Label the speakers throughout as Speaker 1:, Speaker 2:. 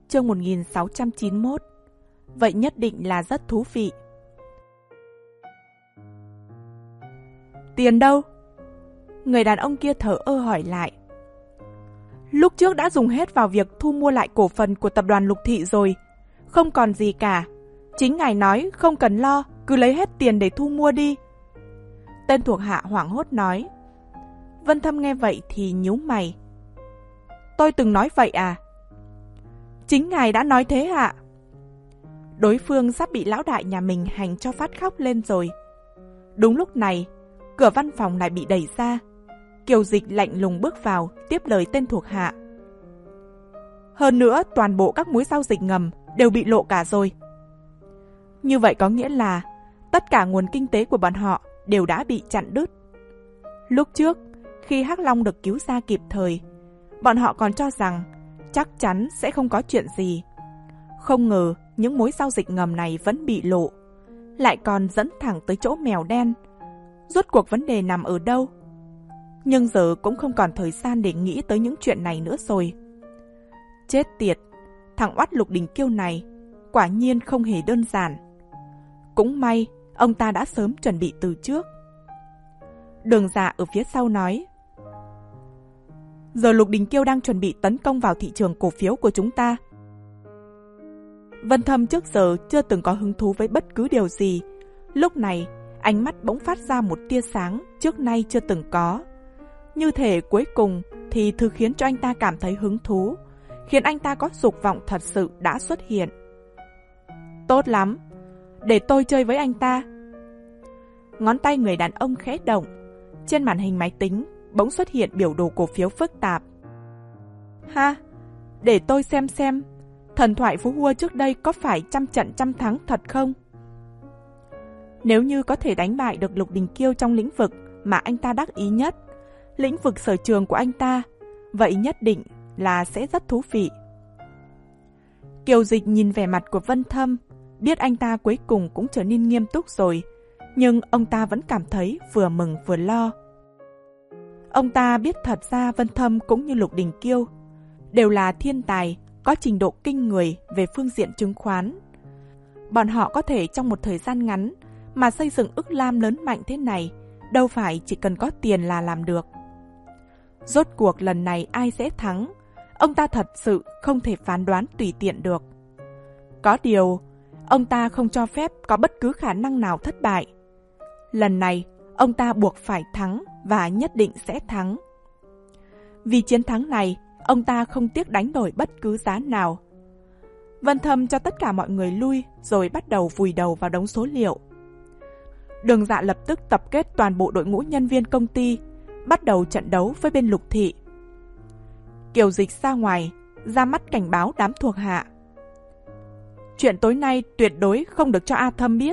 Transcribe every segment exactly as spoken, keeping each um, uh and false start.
Speaker 1: chương một nghìn sáu trăm chín mươi mốt. Vậy nhất định là rất thú vị. Tiền đâu? Người đàn ông kia thở ơ hỏi lại. Lúc trước đã dùng hết vào việc thu mua lại cổ phần của tập đoàn Lục Thị rồi. Không còn gì cả. Chính ngài nói không cần lo, cứ lấy hết tiền để thu mua đi. Tên thuộc hạ hoảng hốt nói. Vân Thâm nghe vậy thì nhíu mày. Tôi từng nói vậy à? Chính ngài đã nói thế ạ. Đối phương sắp bị lão đại nhà mình hành cho phát khóc lên rồi. Đúng lúc này, cửa văn phòng lại bị đẩy ra. Kiều Dịch lạnh lùng bước vào, tiếp lời tên thuộc hạ. Hơn nữa, toàn bộ các mối giao dịch ngầm đều bị lộ cả rồi. Như vậy có nghĩa là tất cả nguồn kinh tế của bọn họ đều đã bị chặn đứt. Lúc trước, khi Hắc Long được cứu ra kịp thời, bọn họ còn cho rằng chắc chắn sẽ không có chuyện gì. Không ngờ những mối giao dịch ngầm này vẫn bị lộ, lại còn dẫn thẳng tới chỗ mèo đen. Rốt cuộc vấn đề nằm ở đâu? Nhưng giờ cũng không còn thời gian để nghĩ tới những chuyện này nữa rồi. Chết tiệt, thằng oắt Lục Đình Kiêu này quả nhiên không hề đơn giản. Cũng may ông ta đã sớm chuẩn bị từ trước. Đường Dạ ở phía sau nói. Giờ Lục Đình Kiêu đang chuẩn bị tấn công vào thị trường cổ phiếu của chúng ta. Vân Thâm trước giờ chưa từng có hứng thú với bất cứ điều gì. Lúc này, ánh mắt bỗng phát ra một tia sáng trước nay chưa từng có. Như thể cuối cùng thì thứ khiến cho anh ta cảm thấy hứng thú, khiến anh ta có dục vọng thật sự đã xuất hiện. Tốt lắm, để tôi chơi với anh ta. Ngón tay người đàn ông khẽ động. Trên màn hình máy tính bỗng xuất hiện biểu đồ cổ phiếu phức tạp. Ha, để tôi xem xem thần thoại Phú Hua trước đây có phải trăm trận trăm thắng thật không? Nếu như có thể đánh bại được Lục Đình Kiêu trong lĩnh vực mà anh ta đắc ý nhất, lĩnh vực sở trường của anh ta, vậy nhất định là sẽ rất thú vị. Kiều Dịch nhìn vẻ mặt của Vân Thâm, biết anh ta cuối cùng cũng trở nên nghiêm túc rồi, nhưng ông ta vẫn cảm thấy vừa mừng vừa lo. Ông ta biết thật ra Vân Thâm cũng như Lục Đình Kiêu đều là thiên tài, có trình độ kinh người về phương diện chứng khoán. Bọn họ có thể trong một thời gian ngắn mà xây dựng ức lam lớn mạnh thế này, đâu phải chỉ cần có tiền là làm được. Rốt cuộc lần này ai sẽ thắng, ông ta thật sự không thể phán đoán tùy tiện được. Có điều, ông ta không cho phép có bất cứ khả năng nào thất bại. Lần này, ông ta buộc phải thắng và nhất định sẽ thắng. Vì chiến thắng này, ông ta không tiếc đánh đổi bất cứ giá nào. Vân Thâm cho tất cả mọi người lui rồi bắt đầu vùi đầu vào đống số liệu. Đường Dạ lập tức tập kết toàn bộ đội ngũ nhân viên công ty, bắt đầu trận đấu với bên Lục Thị. Kiều Dịch ra ngoài, ra mắt cảnh báo đám thuộc hạ. Chuyện tối nay tuyệt đối không được cho A Thâm biết.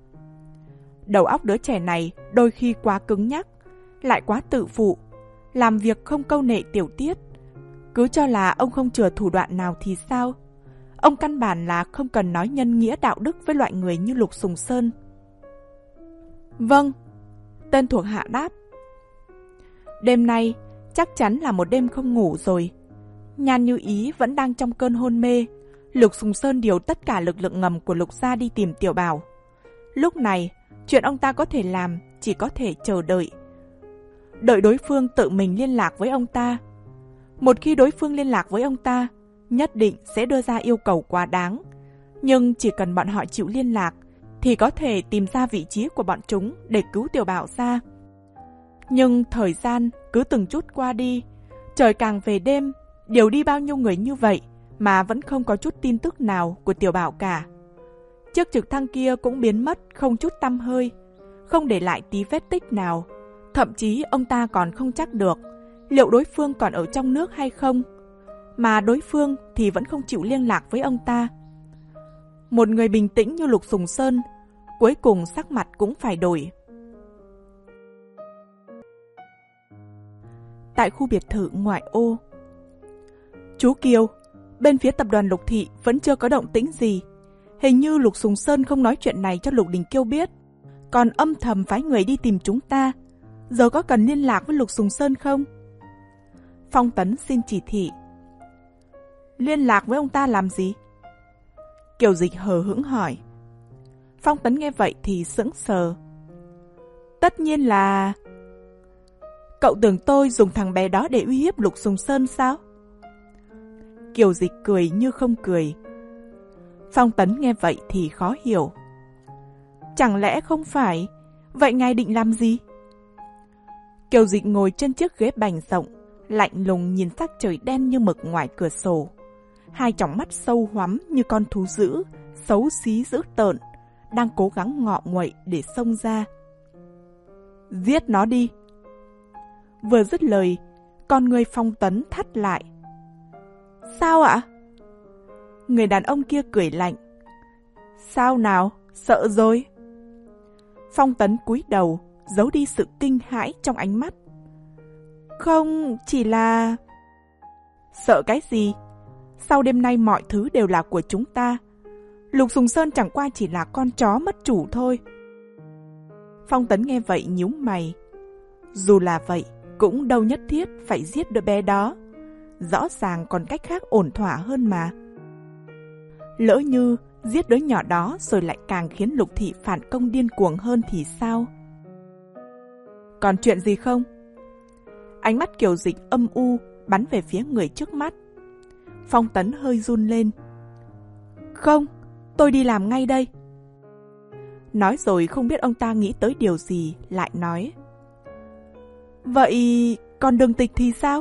Speaker 1: Đầu óc đứa trẻ này đôi khi quá cứng nhắc, lại quá tự phụ, làm việc không câu nệ tiểu tiết. Cứ cho là ông không chừa thủ đoạn nào thì sao? Ông căn bản là không cần nói nhân nghĩa đạo đức với loại người như Lục Sùng Sơn. Vâng, tên thuộc hạ đáp. Đêm nay chắc chắn là một đêm không ngủ rồi. Nhan Như Ý vẫn đang trong cơn hôn mê. Lục Sùng Sơn điều tất cả lực lượng ngầm của Lục gia đi tìm Tiểu Bảo. Lúc này, chuyện ông ta có thể làm chỉ có thể chờ đợi. Đợi đối phương tự mình liên lạc với ông ta. Một khi đối phương liên lạc với ông ta, nhất định sẽ đưa ra yêu cầu quá đáng. Nhưng chỉ cần bọn họ chịu liên lạc, thì có thể tìm ra vị trí của bọn chúng để cứu Tiểu Bảo ra. Nhưng thời gian cứ từng chút qua đi, trời càng về đêm, điều đi bao nhiêu người như vậy mà vẫn không có chút tin tức nào của Tiểu Bảo cả. Chiếc trực thăng kia cũng biến mất không chút tăm hơi, không để lại tí vết tích nào. Thậm chí ông ta còn không chắc được liệu đối phương còn ở trong nước hay không, mà đối phương thì vẫn không chịu liên lạc với ông ta. Một người bình tĩnh như Lục Sùng Sơn, cuối cùng sắc mặt cũng phải đổi. Tại khu biệt thự ngoại ô. Chú Kiều, bên phía tập đoàn Lục Thị vẫn chưa có động tĩnh gì. Hình như Lục Sùng Sơn không nói chuyện này cho Lục Đình Kiêu biết, còn âm thầm phái người đi tìm chúng ta. Giờ có cần liên lạc với Lục Sùng Sơn không? Phong Tấn xin chỉ thị. Liên lạc với ông ta làm gì? Kiều Dịch hờ hững hỏi. Phong Tấn nghe vậy thì sững sờ. Tất nhiên là... Cậu tưởng tôi dùng thằng bé đó để uy hiếp Lục Sùng Sơn sao? Kiều Dịch cười như không cười. Phong Tấn nghe vậy thì khó hiểu. Chẳng lẽ không phải? Vậy ngài định làm gì? Kiều Dịch ngồi trên chiếc ghế bành rộng, lạnh lùng nhìn sắc trời đen như mực ngoài cửa sổ. Hai tròng mắt sâu hoắm như con thú dữ, xấu xí dữ tợn, đang cố gắng ngọ nguậy để xông ra. Giết nó đi! Vừa dứt lời, con người Phong Tấn thắt lại. Sao ạ? Người đàn ông kia cười lạnh. Sao nào? Sợ rồi? Phong Tấn cúi đầu, giấu đi sự kinh hãi trong ánh mắt. Không, chỉ là... Sợ cái gì? Sau đêm nay mọi thứ đều là của chúng ta. Lục Sùng Sơn chẳng qua chỉ là con chó mất chủ thôi. Phong Tấn nghe vậy nhíu mày. Dù là vậy, cũng đâu nhất thiết phải giết đứa bé đó. Rõ ràng còn cách khác ổn thỏa hơn mà. Lỡ như giết đứa nhỏ đó rồi lại càng khiến Lục Thị phản công điên cuồng hơn thì sao? Còn chuyện gì không? Ánh mắt Kiều Dịch âm u bắn về phía người trước mắt. Phong Tấn hơi run lên. Không, tôi đi làm ngay đây. Nói rồi không biết ông ta nghĩ tới điều gì, lại nói. Vậy còn Đường Tịch thì sao?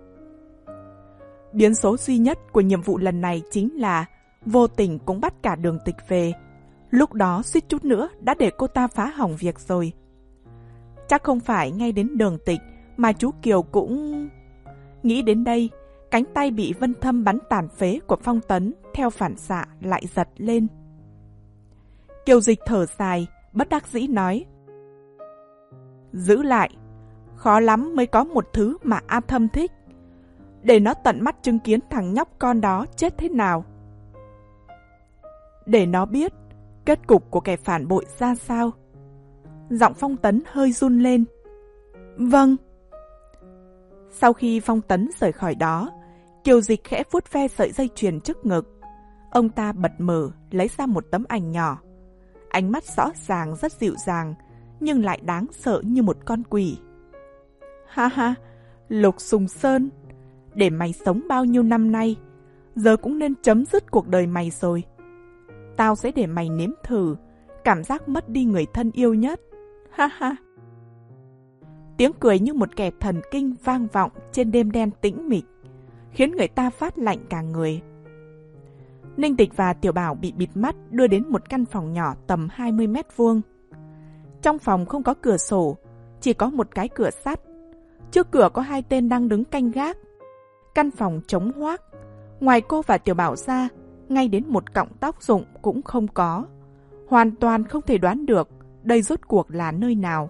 Speaker 1: Biến số duy nhất của nhiệm vụ lần này chính là vô tình cũng bắt cả Đường Tịch về. Lúc đó suýt chút nữa đã để cô ta phá hỏng việc rồi. Chắc không phải ngay đến Đường Tịch mà chú Kiều cũng... Nghĩ đến đây, cánh tay bị Vân Thâm bắn tàn phế của Phong Tấn theo phản xạ lại giật lên. Kiều Dịch thở dài, bất đắc dĩ nói. Giữ lại, khó lắm mới có một thứ mà A Thâm thích. Để nó tận mắt chứng kiến thằng nhóc con đó chết thế nào. Để nó biết kết cục của kẻ phản bội ra sao. Giọng Phong Tấn hơi run lên. Vâng. Sau khi Phong Tấn rời khỏi đó, Kiều Dịch khẽ vuốt ve sợi dây chuyền trước ngực. Ông ta bật mở, lấy ra một tấm ảnh nhỏ. Ánh mắt rõ ràng rất dịu dàng, nhưng lại đáng sợ như một con quỷ. Ha ha, Lục Sùng Sơn, để mày sống bao nhiêu năm nay, giờ cũng nên chấm dứt cuộc đời mày rồi. Tao sẽ để mày nếm thử cảm giác mất đi người thân yêu nhất. Ha ha. Tiếng cười như một kẻ thần kinh vang vọng trên đêm đen tĩnh mịch, khiến người ta phát lạnh cả người. Ninh Tịch và Tiểu Bảo bị bịt mắt đưa đến một căn phòng nhỏ tầm hai mươi mét vuông. Trong phòng không có cửa sổ, chỉ có một cái cửa sắt. Trước cửa có hai tên đang đứng canh gác. Căn phòng trống hoác. Ngoài cô và Tiểu Bảo ra, ngay đến một cọng tóc rụng cũng không có. Hoàn toàn không thể đoán được đây rốt cuộc là nơi nào.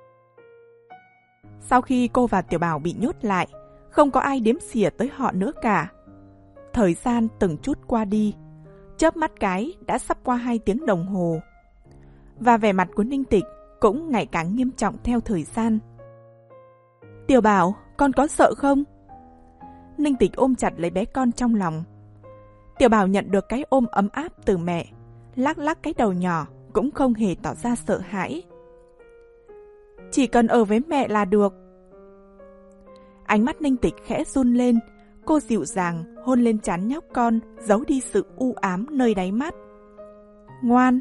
Speaker 1: Sau khi cô và Tiểu Bảo bị nhốt lại, không có ai đếm xỉa tới họ nữa cả. Thời gian từng chút qua đi, chớp mắt cái đã sắp qua hai tiếng đồng hồ. Và vẻ mặt của Ninh Tịch cũng ngày càng nghiêm trọng theo thời gian. Tiểu Bảo, con có sợ không? Ninh Tịch ôm chặt lấy bé con trong lòng. Tiểu Bảo nhận được cái ôm ấm áp từ mẹ, lắc lắc cái đầu nhỏ, cũng không hề tỏ ra sợ hãi. Chỉ cần ở với mẹ là được. Ánh mắt Ninh Tịch khẽ run lên, cô dịu dàng hôn lên trán nhóc con, giấu đi sự u ám nơi đáy mắt. Ngoan.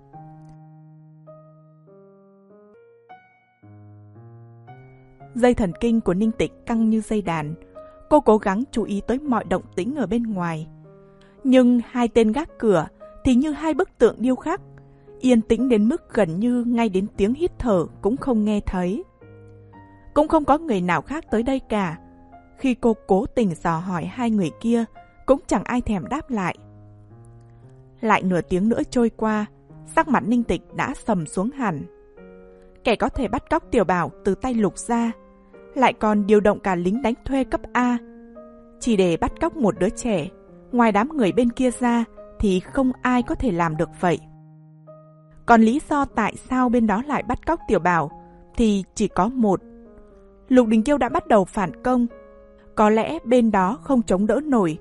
Speaker 1: Dây thần kinh của Ninh Tịch căng như dây đàn. Cô cố gắng chú ý tới mọi động tĩnh ở bên ngoài. Nhưng hai tên gác cửa thì như hai bức tượng điêu khắc, yên tĩnh đến mức gần như ngay đến tiếng hít thở cũng không nghe thấy. Cũng không có người nào khác tới đây cả. Khi cô cố tình dò hỏi hai người kia, cũng chẳng ai thèm đáp lại. Lại nửa tiếng nữa trôi qua, sắc mặt Ninh Tịch đã sầm xuống hẳn. Kẻ có thể bắt cóc Tiểu Bảo từ tay Lục ra, lại còn điều động cả lính đánh thuê cấp A, chỉ để bắt cóc một đứa trẻ. Ngoài đám người bên kia ra thì không ai có thể làm được vậy. Còn lý do tại sao bên đó lại bắt cóc Tiểu Bảo thì chỉ có một. Lục Đình Kiêu đã bắt đầu phản công. Có lẽ bên đó không chống đỡ nổi,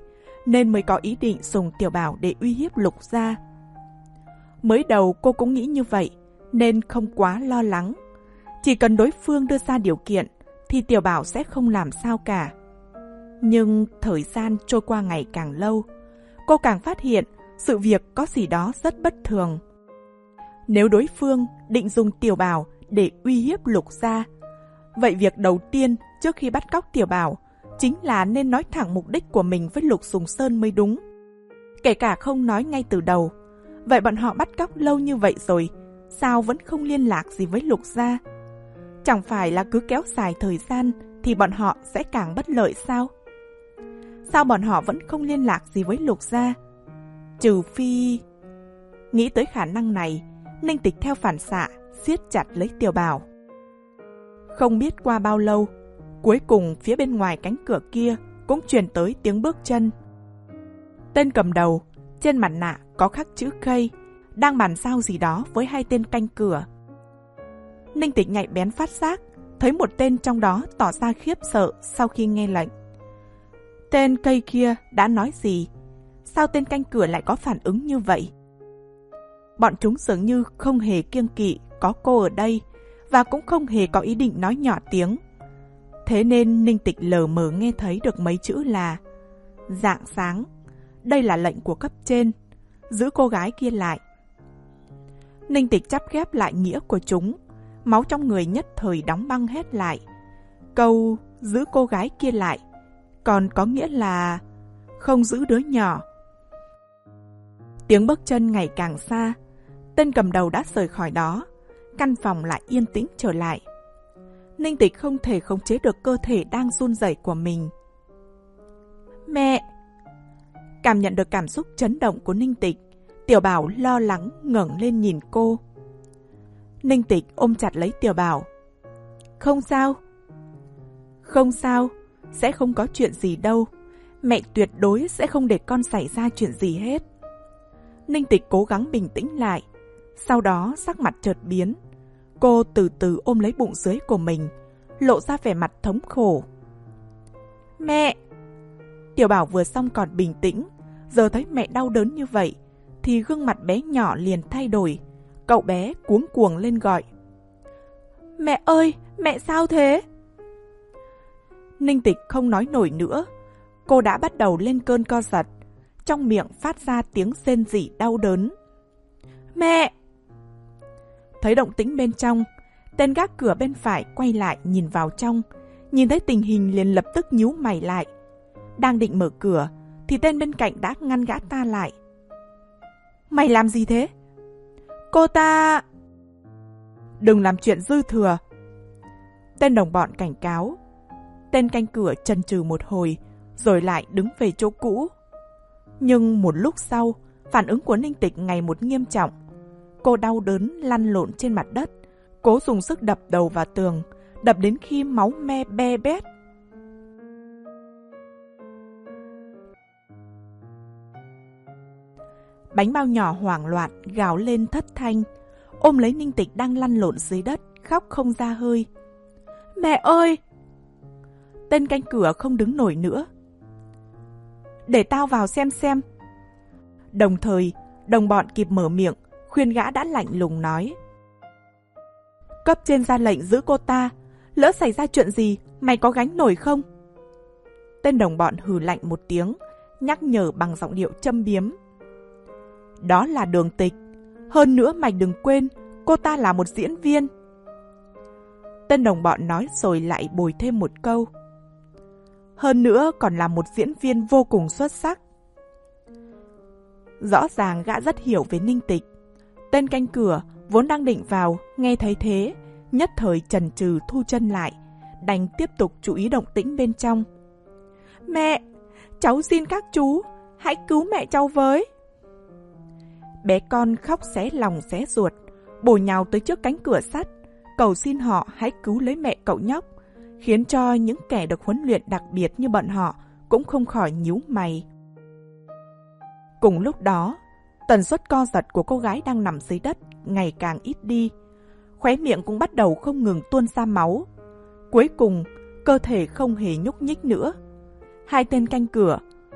Speaker 1: nên mới có ý định dùng Tiểu Bảo để uy hiếp Lục gia. Mới đầu cô cũng nghĩ như vậy, nên không quá lo lắng. Chỉ cần đối phương đưa ra điều kiện, thì Tiểu Bảo sẽ không làm sao cả. Nhưng thời gian trôi qua ngày càng lâu, cô càng phát hiện sự việc có gì đó rất bất thường. Nếu đối phương định dùng Tiểu Bảo để uy hiếp Lục gia, vậy việc đầu tiên trước khi bắt cóc Tiểu Bảo chính là nên nói thẳng mục đích của mình với Lục Sùng Sơn mới đúng. Kể cả không nói ngay từ đầu, vậy bọn họ bắt cóc lâu như vậy rồi, sao vẫn không liên lạc gì với Lục gia? Chẳng phải là cứ kéo dài thời gian thì bọn họ sẽ càng bất lợi sao? Sao bọn họ vẫn không liên lạc gì với Lục gia? Trừ phi... Nghĩ tới khả năng này, Ninh Tịch theo phản xạ siết chặt lấy Tiểu Bảo. Không biết qua bao lâu, cuối cùng phía bên ngoài cánh cửa kia cũng truyền tới tiếng bước chân. Tên cầm đầu, trên mặt nạ có khắc chữ K, đang bàn giao gì đó với hai tên canh cửa. Ninh Tịch nhạy bén phát giác, thấy một tên trong đó tỏ ra khiếp sợ sau khi nghe lệnh. Tên cây kia đã nói gì? Sao tên canh cửa lại có phản ứng như vậy? Bọn chúng dường như không hề kiêng kỵ có cô ở đây, và cũng không hề có ý định nói nhỏ tiếng. Thế nên Ninh Tịch lờ mờ nghe thấy được mấy chữ là rạng sáng. Đây là lệnh của cấp trên, giữ cô gái kia lại. Ninh Tịch chắp ghép lại nghĩa của chúng, máu trong người nhất thời đóng băng hết lại. Câu giữ cô gái kia lại còn có nghĩa là không giữ đứa nhỏ. Tiếng bước chân ngày càng xa, tên cầm đầu đã rời khỏi đó, căn phòng lại yên tĩnh trở lại. Ninh Tịch không thể khống chế được cơ thể đang run rẩy của mình. Mẹ! Cảm nhận được cảm xúc chấn động của Ninh Tịch, Tiểu Bảo lo lắng ngẩng lên nhìn cô. Ninh Tịch ôm chặt lấy Tiểu Bảo. Không sao. Không sao, sẽ không có chuyện gì đâu. Mẹ tuyệt đối sẽ không để con xảy ra chuyện gì hết. Ninh Tịch cố gắng bình tĩnh lại, sau đó sắc mặt chợt biến. Cô từ từ ôm lấy bụng dưới của mình, lộ ra vẻ mặt thống khổ. Mẹ! Tiểu Bảo vừa xong còn bình tĩnh, giờ thấy mẹ đau đớn như vậy, thì gương mặt bé nhỏ liền thay đổi. Cậu bé cuống cuồng lên gọi. Mẹ ơi! Mẹ sao thế? Ninh Tịch không nói nổi nữa. Cô đã bắt đầu lên cơn co giật, trong miệng phát ra tiếng rên rỉ đau đớn. Mẹ! Thấy động tĩnh bên trong, tên gác cửa bên phải quay lại nhìn vào trong, nhìn thấy tình hình liền lập tức nhíu mày lại. Đang định mở cửa, thì tên bên cạnh đã ngăn gã ta lại. Mày làm gì thế? Cô ta... Đừng làm chuyện dư thừa. Tên đồng bọn cảnh cáo. Tên canh cửa chần chừ một hồi, rồi lại đứng về chỗ cũ. Nhưng một lúc sau, phản ứng của Ninh Tịch ngày một nghiêm trọng. Cô đau đớn lăn lộn trên mặt đất, cố dùng sức đập đầu vào tường, đập đến khi máu me be bét. Bánh bao nhỏ hoảng loạn gào lên thất thanh, ôm lấy Ninh Tịch đang lăn lộn dưới đất, khóc không ra hơi. Mẹ ơi! Tên canh cửa không đứng nổi nữa. Để tao vào xem xem. Đồng thời, đồng bọn kịp mở miệng, khuyên gã đã lạnh lùng nói. Cấp trên ra lệnh giữ cô ta, lỡ xảy ra chuyện gì, mày có gánh nổi không? Tên đồng bọn hừ lạnh một tiếng, nhắc nhở bằng giọng điệu châm biếm. Đó là Đường Tịch. Hơn nữa mày đừng quên, cô ta là một diễn viên. Tên đồng bọn nói rồi lại bồi thêm một câu. Hơn nữa còn là một diễn viên vô cùng xuất sắc. Rõ ràng gã rất hiểu về Ninh Tịch. Tên canh cửa vốn đang định vào, nghe thấy thế, nhất thời chần chừ thu chân lại, đành tiếp tục chú ý động tĩnh bên trong. Mẹ! Cháu xin các chú, hãy cứu mẹ cháu với. Bé con khóc xé lòng xé ruột, bổ nhào tới trước cánh cửa sắt, cầu xin họ hãy cứu lấy mẹ cậu nhóc, khiến cho những kẻ được huấn luyện đặc biệt như bọn họ cũng không khỏi nhíu mày. Cùng lúc đó, tần suất co giật của cô gái đang nằm dưới đất ngày càng ít đi, khóe miệng cũng bắt đầu không ngừng tuôn ra máu. Cuối cùng, cơ thể không hề nhúc nhích nữa. Hai tên canh cửa,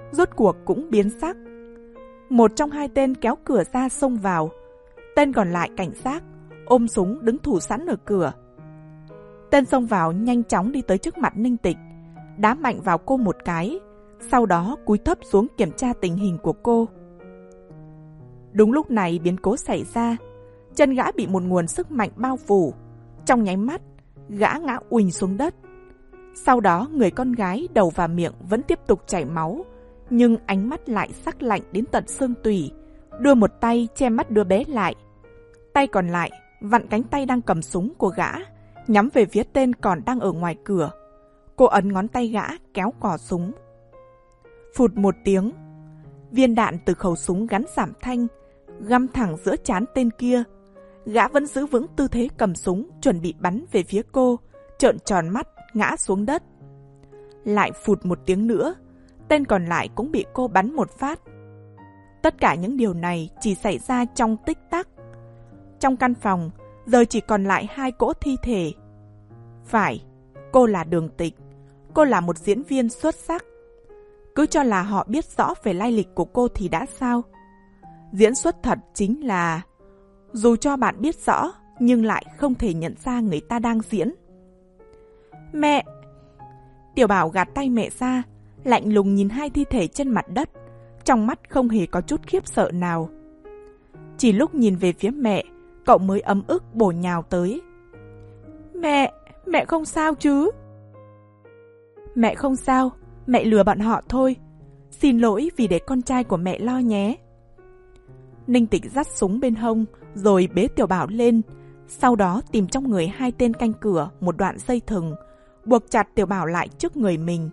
Speaker 1: rốt cuộc cũng biến sắc. Một trong hai tên kéo cửa ra xông vào, tên còn lại cảnh giác, ôm súng đứng thủ sẵn ở cửa. Tên xông vào nhanh chóng đi tới trước mặt Ninh Tịch, đá mạnh vào cô một cái, sau đó cúi thấp xuống kiểm tra tình hình của cô. Đúng lúc này biến cố xảy ra, chân gã bị một nguồn sức mạnh bao phủ, trong nháy mắt, gã ngã uỳnh xuống đất. Sau đó người con gái đầu và miệng vẫn tiếp tục chảy máu, nhưng ánh mắt lại sắc lạnh đến tận xương tủy, đưa một tay che mắt đứa bé lại. Tay còn lại vặn cánh tay đang cầm súng của gã, nhắm về phía tên còn đang ở ngoài cửa. Cô ấn ngón tay gã kéo cò súng. Phụt một tiếng, viên đạn từ khẩu súng gắn giảm thanh, găm thẳng giữa trán tên kia. Gã vẫn giữ vững tư thế cầm súng, chuẩn bị bắn về phía cô, trợn tròn mắt, ngã xuống đất. Lại phụt một tiếng nữa, tên còn lại cũng bị cô bắn một phát. Tất cả những điều này chỉ xảy ra trong tích tắc. Trong căn phòng, giờ chỉ còn lại hai cỗ thi thể. Phải, cô là Đường Tịch, cô là một diễn viên xuất sắc. Cứ cho là họ biết rõ về lai lịch của cô thì đã sao? Diễn xuất thật chính là, dù cho bạn biết rõ, nhưng lại không thể nhận ra người ta đang diễn. Mẹ! Tiểu Bảo gạt tay mẹ ra, lạnh lùng nhìn hai thi thể trên mặt đất, trong mắt không hề có chút khiếp sợ nào. Chỉ lúc nhìn về phía mẹ, cậu mới ấm ức bổ nhào tới. Mẹ! Mẹ không sao chứ? Mẹ không sao, mẹ lừa bọn họ thôi. Xin lỗi vì để con trai của mẹ lo nhé. Ninh Tịch dắt súng bên hông, rồi bế Tiểu Bảo lên, sau đó tìm trong người hai tên canh cửa một đoạn dây thừng, buộc chặt Tiểu Bảo lại trước người mình.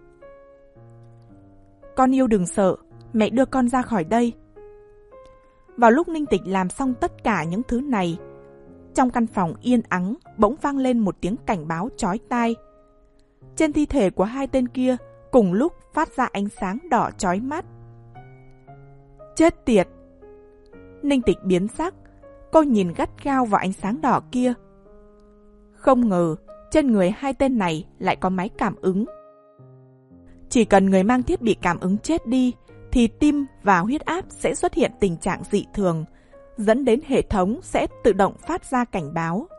Speaker 1: Con yêu đừng sợ, mẹ đưa con ra khỏi đây. Vào lúc Ninh Tịch làm xong tất cả những thứ này, trong căn phòng yên ắng bỗng vang lên một tiếng cảnh báo chói tai. Trên thi thể của hai tên kia cùng lúc phát ra ánh sáng đỏ chói mắt. Chết tiệt! Ninh Tịch biến sắc, cô nhìn gắt gao vào ánh sáng đỏ kia. Không ngờ, trên người hai tên này lại có máy cảm ứng. Chỉ cần người mang thiết bị cảm ứng chết đi, thì tim và huyết áp sẽ xuất hiện tình trạng dị thường, dẫn đến hệ thống sẽ tự động phát ra cảnh báo.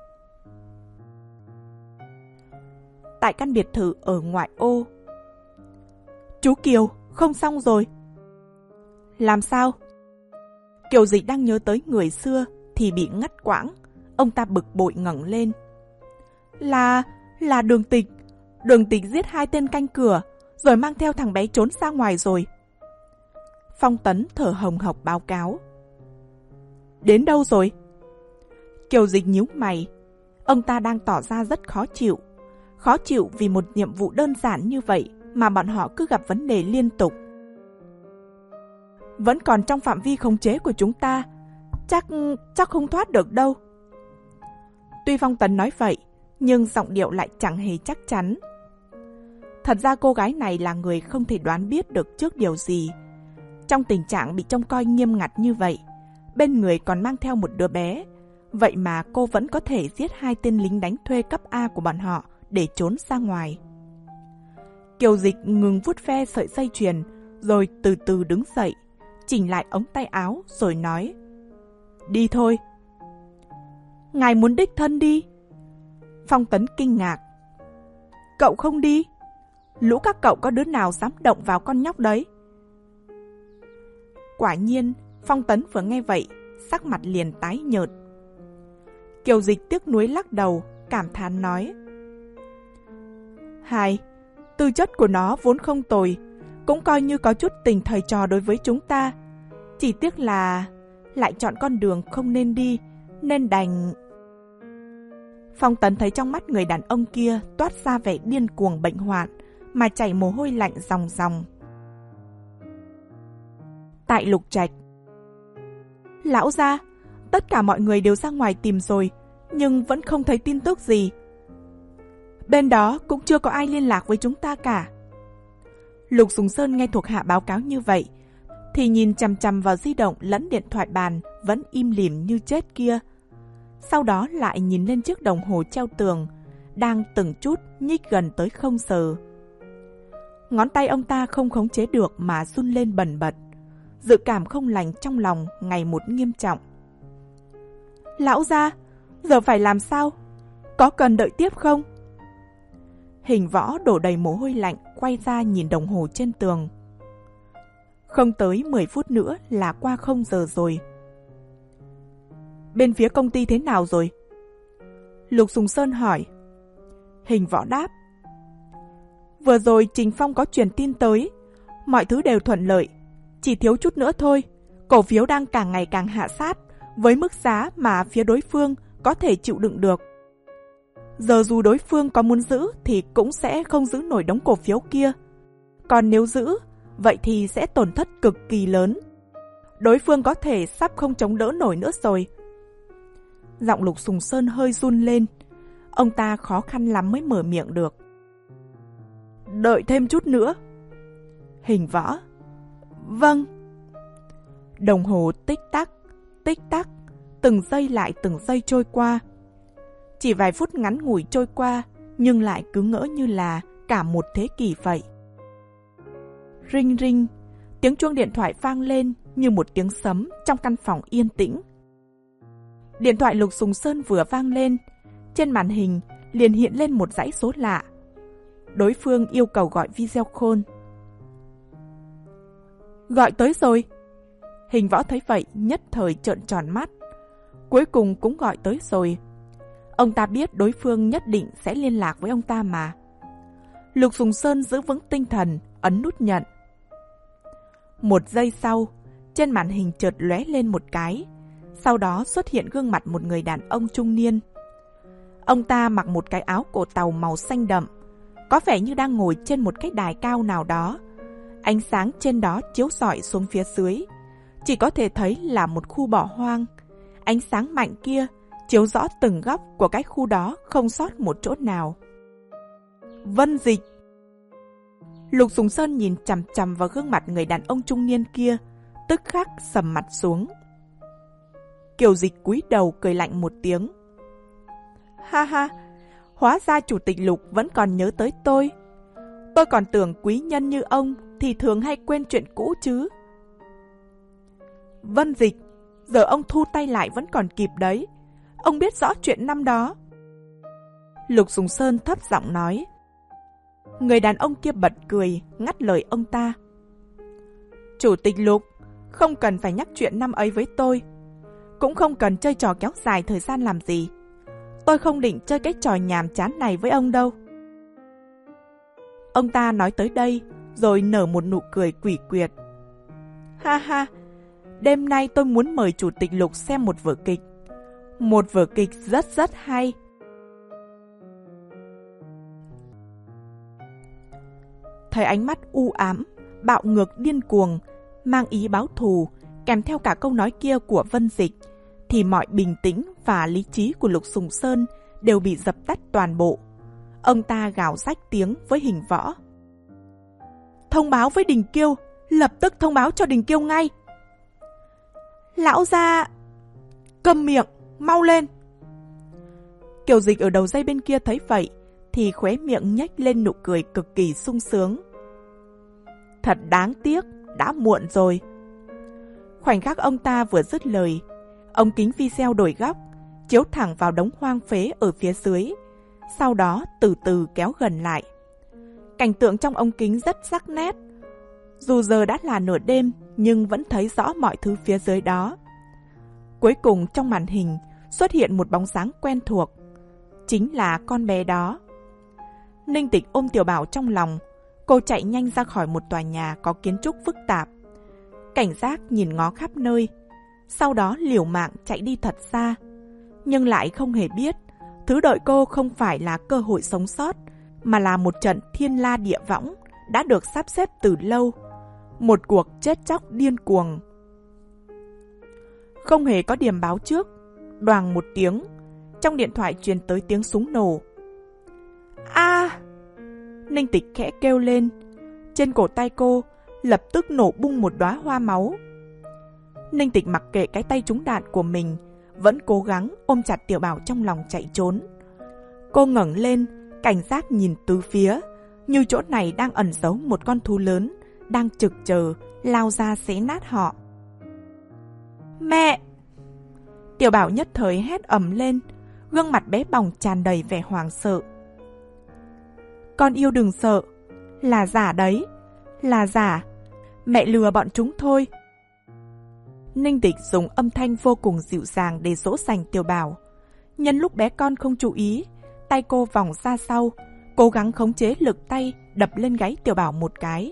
Speaker 1: Tại căn biệt thự ở ngoại ô. Chú Kiều, không xong rồi. Làm sao? Kiều Dịch đang nhớ tới người xưa thì bị ngắt quãng. Ông ta bực bội ngẩng lên. Là... là Đường Tịch. Đường Tịch giết hai tên canh cửa, rồi mang theo thằng bé trốn ra ngoài rồi. Phong Tấn thở hồng hộc báo cáo. Đến đâu rồi? Kiều Dịch nhíu mày. Ông ta đang tỏ ra rất khó chịu. Khó chịu vì một nhiệm vụ đơn giản như vậy mà bọn họ cứ gặp vấn đề liên tục. Vẫn còn trong phạm vi khống chế của chúng ta. Chắc... chắc không thoát được đâu. Tuy Phong Tấn nói vậy, nhưng giọng điệu lại chẳng hề chắc chắn. Thật ra cô gái này là người không thể đoán biết được trước điều gì. Trong tình trạng bị trông coi nghiêm ngặt như vậy, bên người còn mang theo một đứa bé, vậy mà cô vẫn có thể giết hai tên lính đánh thuê cấp A của bọn họ để trốn ra ngoài. Kiều Dịch ngừng vuốt ve sợi dây chuyền, rồi từ từ đứng dậy, chỉnh lại ống tay áo rồi nói: Đi thôi. Ngài muốn đích thân đi? Phong Tấn kinh ngạc. Cậu không đi? Lũ các cậu có đứa nào dám động vào con nhóc đấy? Quả nhiên, Phong Tấn vừa nghe vậy, sắc mặt liền tái nhợt. Kiều Dịch tiếc nuối lắc đầu, cảm thán nói: Hai, tư chất của nó vốn không tồi, cũng coi như có chút tình thầy trò đối với chúng ta. Chỉ tiếc là lại chọn con đường không nên đi, nên đành... Phong Tấn thấy trong mắt người đàn ông kia toát ra vẻ điên cuồng bệnh hoạn, mà chảy mồ hôi lạnh ròng ròng. Tại Lục Trạch. Lão gia, tất cả mọi người đều ra ngoài tìm rồi, nhưng vẫn không thấy tin tức gì. Bên đó cũng chưa có ai liên lạc với chúng ta cả. Lục Sùng Sơn nghe thuộc hạ báo cáo như vậy, thì nhìn chằm chằm vào di động lẫn điện thoại bàn vẫn im lìm như chết kia. Sau đó lại nhìn lên chiếc đồng hồ treo tường, đang từng chút nhích gần tới không giờ. Ngón tay ông ta không khống chế được mà run lên bần bật. Dự cảm không lành trong lòng ngày một nghiêm trọng. Lão gia, giờ phải làm sao? Có cần đợi tiếp không? Hình Võ đổ đầy mồ hôi lạnh, quay ra nhìn đồng hồ trên tường. Không tới mười phút nữa là qua không giờ rồi. Bên phía công ty thế nào rồi? Lục Sùng Sơn hỏi. Hình Võ đáp. Vừa rồi Trình Phong có truyền tin tới, mọi thứ đều thuận lợi, chỉ thiếu chút nữa thôi. Cổ phiếu đang càng ngày càng hạ sát, với mức giá mà phía đối phương có thể chịu đựng được. Giờ dù đối phương có muốn giữ thì cũng sẽ không giữ nổi đống cổ phiếu kia. Còn nếu giữ, vậy thì sẽ tổn thất cực kỳ lớn. Đối phương có thể sắp không chống đỡ nổi nữa rồi. Giọng Lục Sùng Sơn hơi run lên. Ông ta khó khăn lắm mới mở miệng được. Đợi thêm chút nữa. Hình Võ. Vâng. Đồng hồ tích tắc, tích tắc, từng giây lại từng giây trôi qua. Chỉ vài phút ngắn ngủi trôi qua, nhưng lại cứ ngỡ như là cả một thế kỷ vậy. Rinh rinh, tiếng chuông điện thoại vang lên như một tiếng sấm trong căn phòng yên tĩnh. Điện thoại Lục Sùng Sơn vừa vang lên, trên màn hình liền hiện lên một dãy số lạ. Đối phương yêu cầu gọi video call. Gọi tới rồi. Hình Võ thấy vậy nhất thời trợn tròn mắt. Cuối cùng cũng gọi tới rồi. Ông ta biết đối phương nhất định sẽ liên lạc với ông ta mà. Lục Sùng Sơn giữ vững tinh thần, ấn nút nhận. Một giây sau, trên màn hình chợt lóe lên một cái. Sau đó xuất hiện gương mặt một người đàn ông trung niên. Ông ta mặc một cái áo cổ tàu màu xanh đậm, có vẻ như đang ngồi trên một cái đài cao nào đó. Ánh sáng trên đó chiếu rọi xuống phía dưới, chỉ có thể thấy là một khu bỏ hoang. Ánh sáng mạnh kia chiếu rõ từng góc của cái khu đó, không sót một chỗ nào. Vân Dịch. Lục Sùng Sơn nhìn chằm chằm vào gương mặt người đàn ông trung niên kia, tức khắc sầm mặt xuống. Kiều Dịch cúi đầu cười lạnh một tiếng. Ha ha, hóa ra chủ tịch Lục vẫn còn nhớ tới tôi. Tôi còn tưởng quý nhân như ông thì thường hay quên chuyện cũ chứ. Vân Dịch, giờ ông thu tay lại vẫn còn kịp đấy. Ông biết rõ chuyện năm đó. Lục Sùng Sơn thấp giọng nói. Người đàn ông kia bật cười, ngắt lời ông ta. Chủ tịch Lục, không cần phải nhắc chuyện năm ấy với tôi. Cũng không cần chơi trò kéo dài thời gian làm gì. Tôi không định chơi cái trò nhàm chán này với ông đâu. Ông ta nói tới đây, rồi nở một nụ cười quỷ quyệt. Ha ha, đêm nay tôi muốn mời chủ tịch Lục xem một vở kịch. Một vở kịch rất rất hay. Thấy ánh mắt u ám, bạo ngược điên cuồng, mang ý báo thù, kèm theo cả câu nói kia của Vân Dịch, thì mọi bình tĩnh và lý trí của Lục Sùng Sơn đều bị dập tắt toàn bộ. Ông ta gào rách tiếng với Hình Võ. Thông báo với Đình Kiêu, lập tức thông báo cho Đình Kiêu ngay. Lão gia... Câm miệng, mau lên. Kiều Dịch ở đầu dây bên kia thấy vậy, thì khóe miệng nhếch lên nụ cười cực kỳ sung sướng. Thật đáng tiếc, đã muộn rồi. Khoảnh khắc ông ta vừa dứt lời, ống kính video đổi góc, chiếu thẳng vào đống hoang phế ở phía dưới, sau đó từ từ kéo gần lại. Cảnh tượng trong ống kính rất sắc nét. Dù giờ đã là nửa đêm, nhưng vẫn thấy rõ mọi thứ phía dưới đó. Cuối cùng trong màn hình xuất hiện một bóng dáng quen thuộc. Chính là con bé đó. Ninh Tịch ôm Tiểu Bảo trong lòng. Cô chạy nhanh ra khỏi một tòa nhà có kiến trúc phức tạp. Cảnh giác nhìn ngó khắp nơi. Sau đó liều mạng chạy đi thật xa. Nhưng lại không hề biết, thứ đợi cô không phải là cơ hội sống sót, mà là một trận thiên la địa võng đã được sắp xếp từ lâu. Một cuộc chết chóc điên cuồng. Không hề có điểm báo trước, đoàng một tiếng, trong điện thoại truyền tới tiếng súng nổ. A! À! Ninh Tịch khẽ kêu lên. Trên cổ tay cô lập tức nổ bung một đóa hoa máu. Ninh Tịch mặc kệ cái tay trúng đạn của mình, vẫn cố gắng ôm chặt Tiểu Bảo trong lòng chạy trốn. Cô ngẩng lên, cảnh giác nhìn tứ phía, như chỗ này đang ẩn giấu một con thú lớn, đang trực chờ, lao ra xé nát họ. Mẹ! Tiểu Bảo nhất thời hét ầm lên, gương mặt bé bỏng tràn đầy vẻ hoảng sợ. Con yêu đừng sợ, là giả đấy, là giả, mẹ lừa bọn chúng thôi. Ninh Tịch dùng âm thanh vô cùng dịu dàng để dỗ dành Tiểu Bảo. Nhân lúc bé con không chú ý, tay cô vòng ra sau, cố gắng khống chế lực tay đập lên gáy Tiểu Bảo một cái.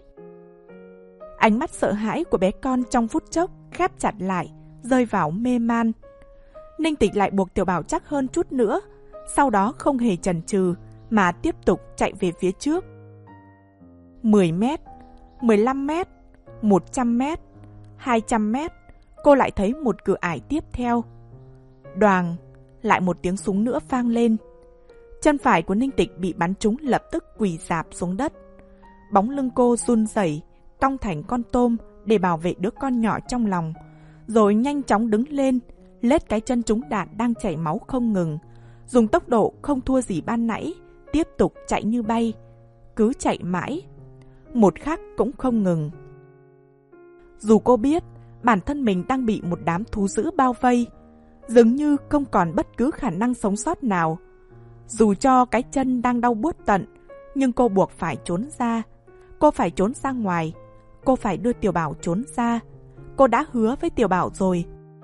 Speaker 1: Ánh mắt sợ hãi của bé con trong phút chốc khép chặt lại, rơi vào mê man. Ninh Tịch lại buộc Tiểu Bảo chắc hơn chút nữa, sau đó không hề chần chừ mà tiếp tục chạy về phía trước. mười mét, mười lăm mét, một trăm mét, hai trăm mét, cô lại thấy một cửa ải tiếp theo. Đoàng, lại một tiếng súng nữa vang lên. Chân phải của Ninh Tịch bị bắn trúng, lập tức quỳ rạp xuống đất. Bóng lưng cô run rẩy, cong thành con tôm để bảo vệ đứa con nhỏ trong lòng, rồi nhanh chóng đứng lên, lết cái chân trúng đạn đang chảy máu không ngừng, dùng tốc độ không thua gì ban nãy, tiếp tục chạy như bay, cứ chạy mãi, một khắc cũng không ngừng. Dù cô biết bản thân mình đang bị một đám thú dữ bao vây, dường như không còn bất cứ khả năng sống sót nào. Dù cho cái chân đang đau buốt tận, nhưng cô buộc phải trốn ra. Cô phải trốn ra ngoài. Cô phải đưa Tiểu Bảo trốn ra. Cô đã hứa với Tiểu Bảo rồi.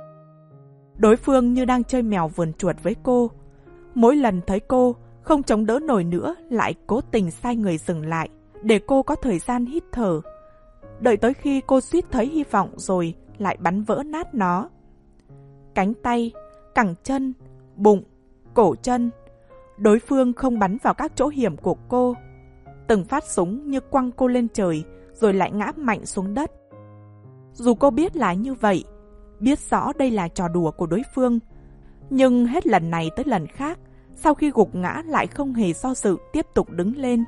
Speaker 1: Đối phương như đang chơi mèo vườn chuột với cô. Mỗi lần thấy cô không chống đỡ nổi nữa, lại cố tình sai người dừng lại, để cô có thời gian hít thở. Đợi tới khi cô suýt thấy hy vọng rồi, lại bắn vỡ nát nó. Cánh tay, cẳng chân, bụng, cổ chân. Đối phương không bắn vào các chỗ hiểm của cô. Từng phát súng như quăng cô lên trời, rồi lại ngã mạnh xuống đất. Dù cô biết là như vậy, biết rõ đây là trò đùa của đối phương, nhưng hết lần này tới lần khác, sau khi gục ngã lại không hề do dự tiếp tục đứng lên.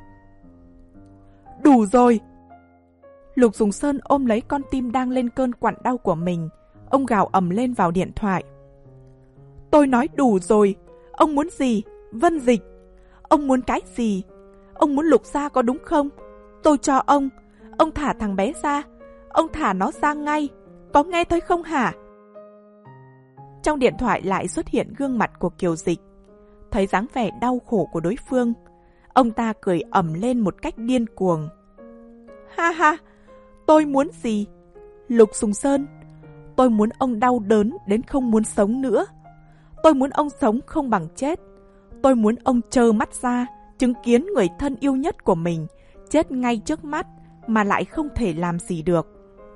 Speaker 1: Đủ rồi! Lục Sùng Sơn ôm lấy con tim đang lên cơn quặn đau của mình. Ông gào ầm lên vào điện thoại. Tôi nói đủ rồi. Ông muốn gì? Vân Dịch. Ông muốn cái gì? Ông muốn Lục ra có đúng không? Tôi cho ông. Ông thả thằng bé ra. Ông thả nó ra ngay. Có nghe thấy không hả? Trong điện thoại lại xuất hiện gương mặt của Kiều Dịch. Thấy dáng vẻ đau khổ của đối phương, ông ta cười ầm lên một cách điên cuồng. Ha ha, tôi muốn gì? Lục Sùng Sơn, tôi muốn ông đau đớn đến không muốn sống nữa. Tôi muốn ông sống không bằng chết. Tôi muốn ông trơ mắt ra, chứng kiến người thân yêu nhất của mình chết ngay trước mắt mà lại không thể làm gì được.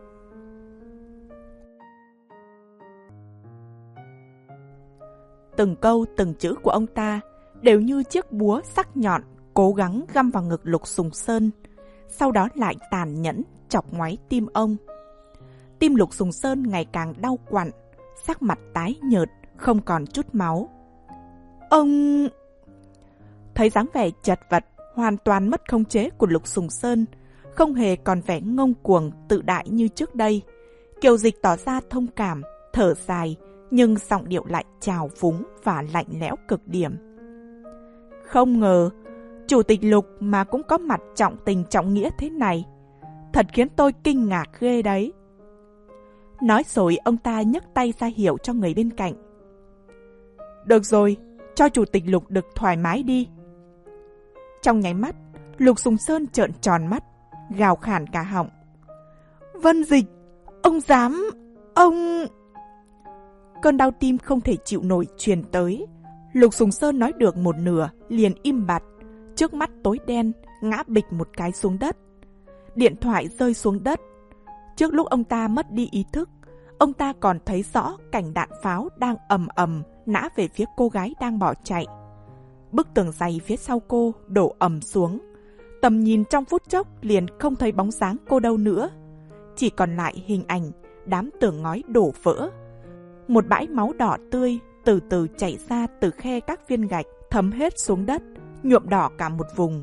Speaker 1: Từng câu từng chữ của ông ta đều như chiếc búa sắc nhọn cố gắng găm vào ngực Lục Sùng Sơn, sau đó lại tàn nhẫn chọc ngoáy tim ông. Tim Lục Sùng Sơn ngày càng đau quặn, sắc mặt tái nhợt, không còn chút máu. Ông... Thấy dáng vẻ chật vật, hoàn toàn mất khống chế của Lục Sùng Sơn, không hề còn vẻ ngông cuồng, tự đại như trước đây, Kiều Dịch tỏ ra thông cảm, thở dài, nhưng giọng điệu lại trào phúng và lạnh lẽo cực điểm. Không ngờ, Chủ tịch Lục mà cũng có mặt trọng tình trọng nghĩa thế này. Thật khiến tôi kinh ngạc ghê đấy. Nói rồi ông ta nhấc tay ra hiệu cho người bên cạnh. Được rồi, cho Chủ tịch Lục được thoải mái đi. Trong nháy mắt, Lục Sùng Sơn trợn tròn mắt, gào khản cả họng. Vân Dịch, ông dám... ông... Cơn đau tim không thể chịu nổi truyền tới. Lục Sùng Sơn nói được một nửa, liền im bặt. Trước mắt tối đen, ngã bịch một cái xuống đất. Điện thoại rơi xuống đất. Trước lúc ông ta mất đi ý thức, ông ta còn thấy rõ cảnh đạn pháo đang ầm ầm nã về phía cô gái đang bỏ chạy. Bức tường dày phía sau cô đổ ầm xuống. Tầm nhìn trong phút chốc liền không thấy bóng dáng cô đâu nữa. Chỉ còn lại hình ảnh đám tường ngói đổ vỡ. Một bãi máu đỏ tươi từ từ chảy ra từ khe các viên gạch, thấm hết xuống đất, nhuộm đỏ cả một vùng.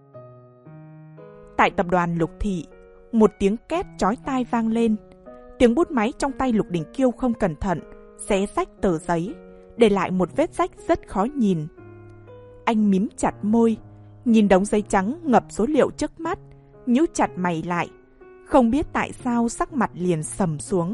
Speaker 1: Tại tập đoàn Lục Thị, một tiếng két chói tai vang lên. Tiếng bút máy trong tay Lục Đình Kiêu không cẩn thận xé rách tờ giấy, để lại một vết rách rất khó nhìn. Anh mím chặt môi, nhìn đống giấy trắng ngập số liệu trước mắt, nhíu chặt mày lại, không biết tại sao sắc mặt liền sầm xuống.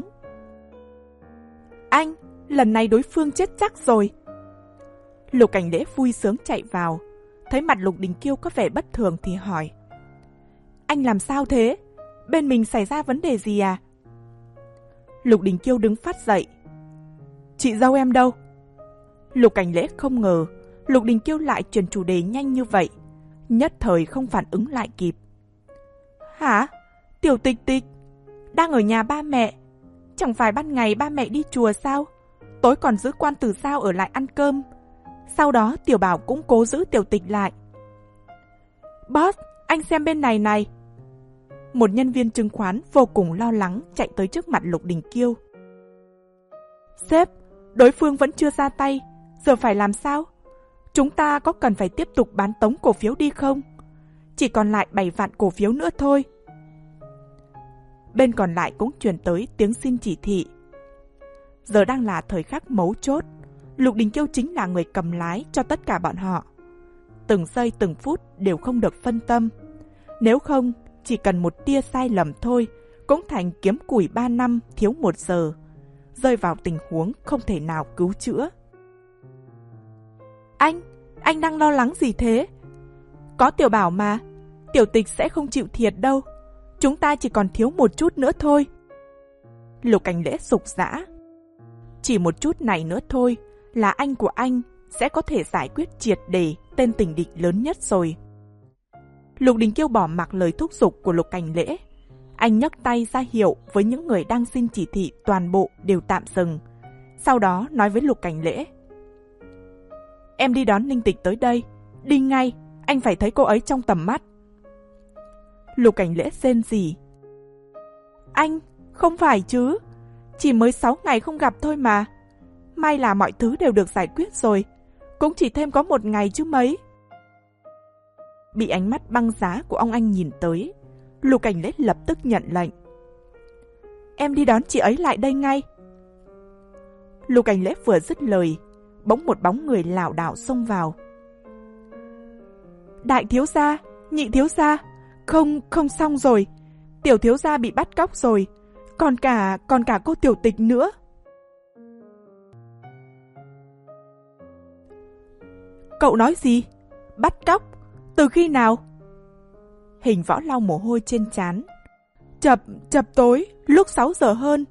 Speaker 1: Anh, lần này đối phương chết chắc rồi. Lục Cảnh Lễ vui sướng chạy vào, thấy mặt Lục Đình Kiêu có vẻ bất thường thì hỏi. Anh làm sao thế? Bên mình xảy ra vấn đề gì à? Lục Đình Kiêu đứng phát dậy. Chị dâu em đâu? Lục Cảnh Lễ không ngờ Lục Đình Kiêu lại chuyển chủ đề nhanh như vậy, nhất thời không phản ứng lại kịp. Hả? Tiểu Tịch Tịch đang ở nhà ba mẹ. Chẳng phải ban ngày ba mẹ đi chùa sao? Tối còn giữ Quan Tử Giao ở lại ăn cơm. Sau đó Tiểu Bảo cũng cố giữ Tiểu Tịch lại. Boss, anh xem bên này này. Một nhân viên chứng khoán vô cùng lo lắng chạy tới trước mặt Lục Đình Kiêu. Sếp, đối phương vẫn chưa ra tay, giờ phải làm sao? Chúng ta có cần phải tiếp tục bán tống cổ phiếu đi không? Chỉ còn lại bảy vạn cổ phiếu nữa thôi. Bên còn lại cũng truyền tới tiếng xin chỉ thị. Giờ đang là thời khắc mấu chốt, Lục Đình Kiêu chính là người cầm lái cho tất cả bọn họ. Từng giây từng phút đều không được phân tâm. Nếu không, chỉ cần một tia sai lầm thôi, cũng thành kiếm củi ba năm thiếu một giờ, rơi vào tình huống không thể nào cứu chữa. Anh, anh đang lo lắng gì thế? Có Tiểu Bảo mà, Tiểu Tịch sẽ không chịu thiệt đâu. Chúng ta chỉ còn thiếu một chút nữa thôi. Lục Cảnh Lễ sục sã. Chỉ một chút này nữa thôi là anh của anh sẽ có thể giải quyết triệt để tên tình địch lớn nhất rồi. Lục Đình Kiêu bỏ mặc lời thúc giục của Lục Cảnh Lễ. Anh nhấc tay ra hiệu với những người đang xin chỉ thị toàn bộ đều tạm dừng. Sau đó nói với Lục Cảnh Lễ. Em đi đón Ninh Tịch tới đây. Đi ngay, anh phải thấy cô ấy trong tầm mắt. Lục Cảnh Lễ rên rỉ. Anh, không phải chứ. Chỉ mới sáu ngày không gặp thôi mà. May là mọi thứ đều được giải quyết rồi. Cũng chỉ thêm có một ngày chứ mấy. Bị ánh mắt băng giá của ông anh nhìn tới, Lục Cảnh Lễ lập tức nhận lệnh. Em đi đón chị ấy lại đây ngay. Lục Cảnh Lễ vừa dứt lời, bỗng một bóng người lảo đảo xông vào. Đại thiếu gia, nhị thiếu gia, không, không xong rồi. Tiểu thiếu gia bị bắt cóc rồi. Còn cả, còn cả cô Tiểu Tịch nữa. Cậu nói gì? Bắt cóc? Từ khi nào? Hình Võ lau mồ hôi trên trán. Chập, chập tối, lúc sáu giờ hơn.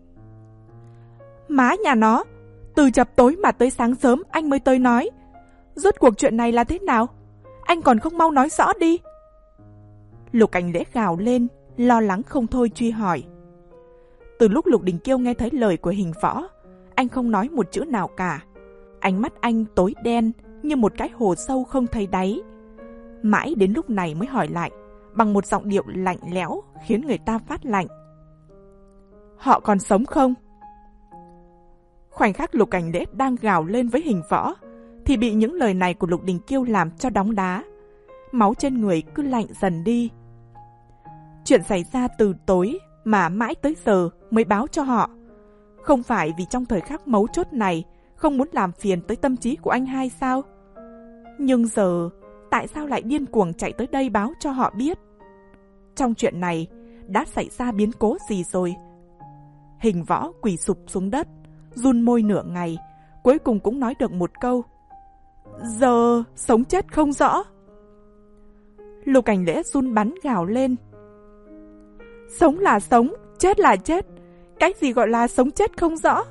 Speaker 1: Má nhà nó, từ chập tối mà tới sáng sớm anh mới tới nói. Rốt cuộc chuyện này là thế nào? Anh còn không mau nói rõ đi. Lục Cảnh Lễ gào lên, lo lắng không thôi truy hỏi. Từ lúc Lục Đình Kiêu nghe thấy lời của Hình Võ, anh không nói một chữ nào cả. Ánh mắt anh tối đen như một cái hồ sâu không thấy đáy. Mãi đến lúc này mới hỏi lại, bằng một giọng điệu lạnh lẽo khiến người ta phát lạnh. Họ còn sống không? Khoảnh khắc Lục Cảnh Lễ đang gào lên với Hình Võ, thì bị những lời này của Lục Đình Kiêu làm cho đóng đá. Máu trên người cứ lạnh dần đi. Chuyện xảy ra từ tối mà mãi tới giờ mới báo cho họ. Không phải vì trong thời khắc mấu chốt này không muốn làm phiền tới tâm trí của anh hai sao? Nhưng giờ, tại sao lại điên cuồng chạy tới đây báo cho họ biết? Trong chuyện này, đã xảy ra biến cố gì rồi? Hình Võ quỳ sụp xuống đất, run môi nửa ngày, cuối cùng cũng nói được một câu. Giờ, sống chết không rõ. Lục Cảnh Lễ run bắn gào lên. Sống là sống, chết là chết. Cái gì gọi là sống chết không rõ?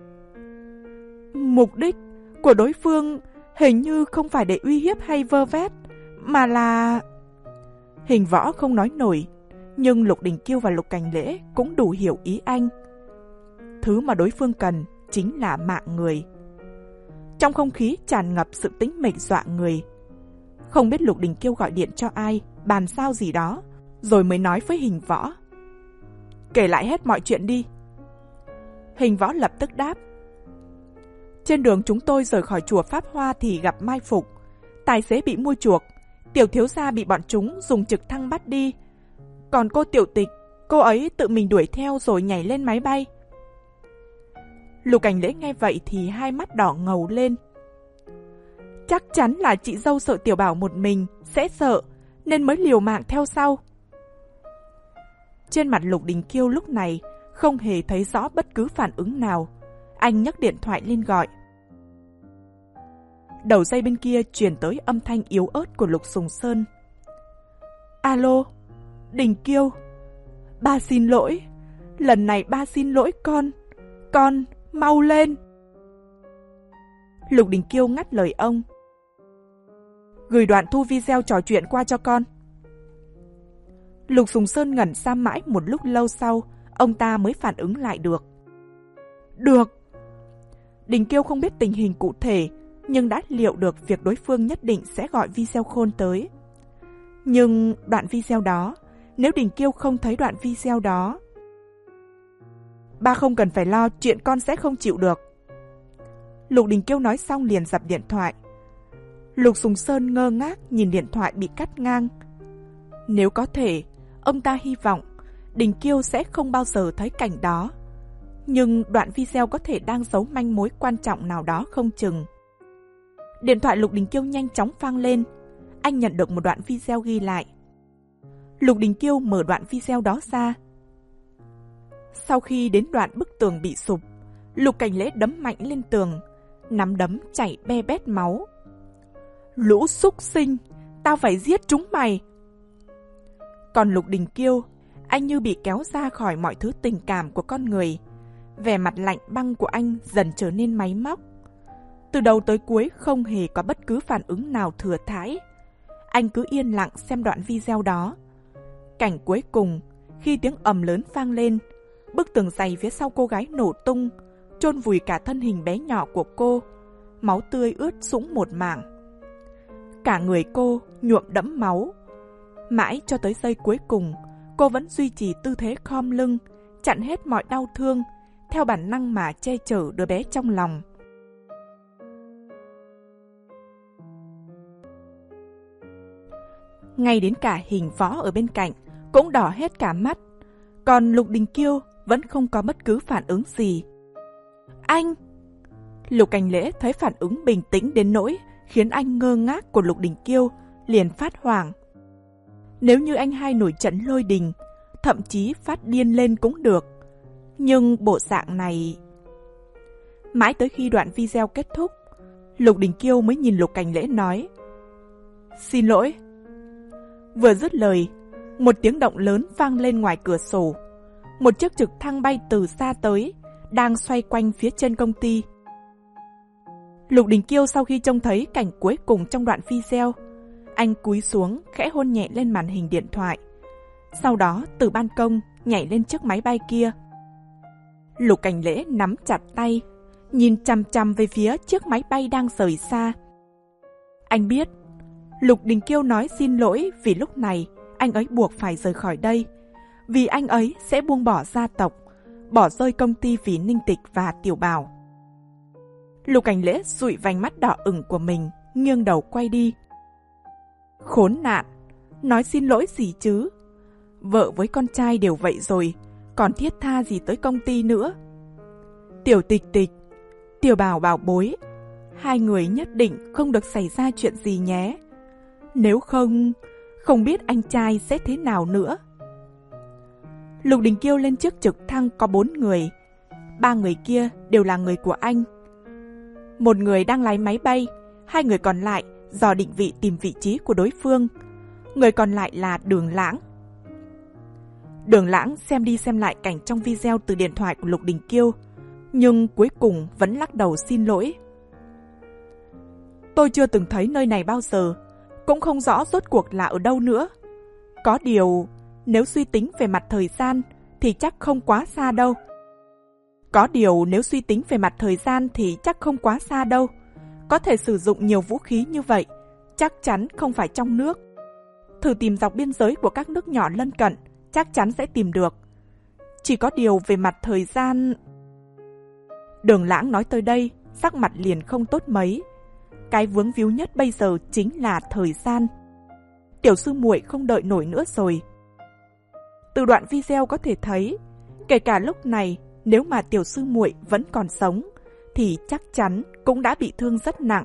Speaker 1: Mục đích của đối phương hình như không phải để uy hiếp hay vơ vét, mà là... Hình Võ không nói nổi, nhưng Lục Đình Kiêu và Lục Cảnh Lễ cũng đủ hiểu ý anh. Thứ mà đối phương cần chính là mạng người. Trong không khí tràn ngập sự tĩnh mịch dọa người. Không biết Lục Đình Kiêu gọi điện cho ai, bàn giao gì đó, rồi mới nói với Hình Võ. Kể lại hết mọi chuyện đi. Hình Võ lập tức đáp. Trên đường chúng tôi rời khỏi chùa Pháp Hoa thì gặp mai phục. Tài xế bị mua chuộc, Tiểu thiếu gia bị bọn chúng dùng trực thăng bắt đi. Còn cô Tiểu Tịch, cô ấy tự mình đuổi theo rồi nhảy lên máy bay. Lục Cảnh Lễ nghe vậy thì hai mắt đỏ ngầu lên. Chắc chắn là chị dâu sợ Tiểu Bảo một mình, sẽ sợ, nên mới liều mạng theo sau. Trên mặt Lục Đình Kiêu lúc này không hề thấy rõ bất cứ phản ứng nào. Anh nhấc điện thoại lên gọi. Đầu dây bên kia truyền tới âm thanh yếu ớt của Lục Sùng Sơn. Alo, Đình Kiêu, ba xin lỗi, lần này ba xin lỗi con, con mau lên. Lục Đình Kiêu ngắt lời ông. Gửi đoạn thu video trò chuyện qua cho con. Lục Sùng Sơn ngẩn ra mãi một lúc lâu sau, ông ta mới phản ứng lại được. Được. Đình Kiêu không biết tình hình cụ thể, nhưng đã liệu được việc đối phương nhất định sẽ gọi video call tới. Nhưng đoạn video đó, nếu Đình Kiêu không thấy đoạn video đó... Ba không cần phải lo, chuyện con sẽ không chịu được. Lục Đình Kiêu nói xong liền dập điện thoại. Lục Sùng Sơn ngơ ngác nhìn điện thoại bị cắt ngang. Nếu có thể, ông ta hy vọng Đình Kiêu sẽ không bao giờ thấy cảnh đó. Nhưng đoạn video có thể đang giấu manh mối quan trọng nào đó không chừng. Điện thoại Lục Đình Kiêu nhanh chóng vang lên. Anh nhận được một đoạn video ghi lại. Lục Đình Kiêu mở đoạn video đó ra. Sau khi đến đoạn bức tường bị sụp, Lục Cảnh Lễ đấm mạnh lên tường, nắm đấm chảy be bét máu. Lũ súc sinh, tao phải giết chúng mày. Còn Lục Đình Kiêu, anh như bị kéo ra khỏi mọi thứ tình cảm của con người. Vẻ mặt lạnh băng của anh dần trở nên máy móc. Từ đầu tới cuối không hề có bất cứ phản ứng nào thừa thãi. Anh cứ yên lặng xem đoạn video đó. Cảnh cuối cùng, khi tiếng ầm lớn vang lên, bức tường dày phía sau cô gái nổ tung, chôn vùi cả thân hình bé nhỏ của cô, máu tươi ướt sũng một mảng. Cả người cô nhuộm đẫm máu. Mãi cho tới giây cuối cùng, cô vẫn duy trì tư thế khom lưng, chặn hết mọi đau thương, theo bản năng mà che chở đứa bé trong lòng. Ngay đến cả Hình Võ ở bên cạnh cũng đỏ hết cả mắt, còn Lục Đình Kiêu vẫn không có bất cứ phản ứng gì. Anh! Lục Cảnh Lễ thấy phản ứng bình tĩnh đến nỗi khiến anh ngơ ngác của Lục Đình Kiêu, liền phát hoảng. Nếu như anh hai nổi trận lôi đình, thậm chí phát điên lên cũng được. Nhưng bộ dạng này... Mãi tới khi đoạn video kết thúc, Lục Đình Kiêu mới nhìn Lục Cảnh Lễ nói: Xin lỗi. Vừa dứt lời, một tiếng động lớn vang lên ngoài cửa sổ. Một chiếc trực thăng bay từ xa tới, đang xoay quanh phía trên công ty. Lục Đình Kiêu sau khi trông thấy cảnh cuối cùng trong đoạn video, anh cúi xuống khẽ hôn nhẹ lên màn hình điện thoại. Sau đó từ ban công nhảy lên chiếc máy bay kia. Lục Cảnh Lễ nắm chặt tay, nhìn chằm chằm về phía chiếc máy bay đang rời xa. Anh biết Lục Đình Kiêu nói xin lỗi vì lúc này anh ấy buộc phải rời khỏi đây, vì anh ấy sẽ buông bỏ gia tộc, bỏ rơi công ty vì Ninh Tịch và Tiểu Bảo. Lục Cảnh Lễ dụi vành mắt đỏ ửng của mình, nghiêng đầu quay đi. Khốn nạn, nói xin lỗi gì chứ? Vợ với con trai đều vậy rồi, còn thiết tha gì tới công ty nữa. Tiểu Tịch Tịch, Tiểu Bảo bảo bối, hai người nhất định không được xảy ra chuyện gì nhé. Nếu không, không biết anh trai sẽ thế nào nữa. Lục Đình Kiêu lên chiếc trực thăng có bốn người. Ba người kia đều là người của anh. Một người đang lái máy bay, hai người còn lại dò định vị tìm vị trí của đối phương. Người còn lại là Đường Lãng. Đường Lãng xem đi xem lại cảnh trong video từ điện thoại của Lục Đình Kiêu, nhưng cuối cùng vẫn lắc đầu xin lỗi. Tôi chưa từng thấy nơi này bao giờ, cũng không rõ rốt cuộc là ở đâu nữa. Có điều, nếu suy tính về mặt thời gian thì chắc không quá xa đâu. Có điều nếu suy tính về mặt thời gian thì chắc không quá xa đâu. Có thể sử dụng nhiều vũ khí như vậy, chắc chắn không phải trong nước. Thử tìm dọc biên giới của các nước nhỏ lân cận, chắc chắn sẽ tìm được. Chỉ có điều về mặt thời gian... Đường Lãng nói tới đây, sắc mặt liền không tốt mấy. Cái vướng víu nhất bây giờ chính là thời gian. Tiểu sư muội không đợi nổi nữa rồi. Từ đoạn video có thể thấy, kể cả lúc này, nếu mà tiểu sư muội vẫn còn sống, thì chắc chắn cũng đã bị thương rất nặng,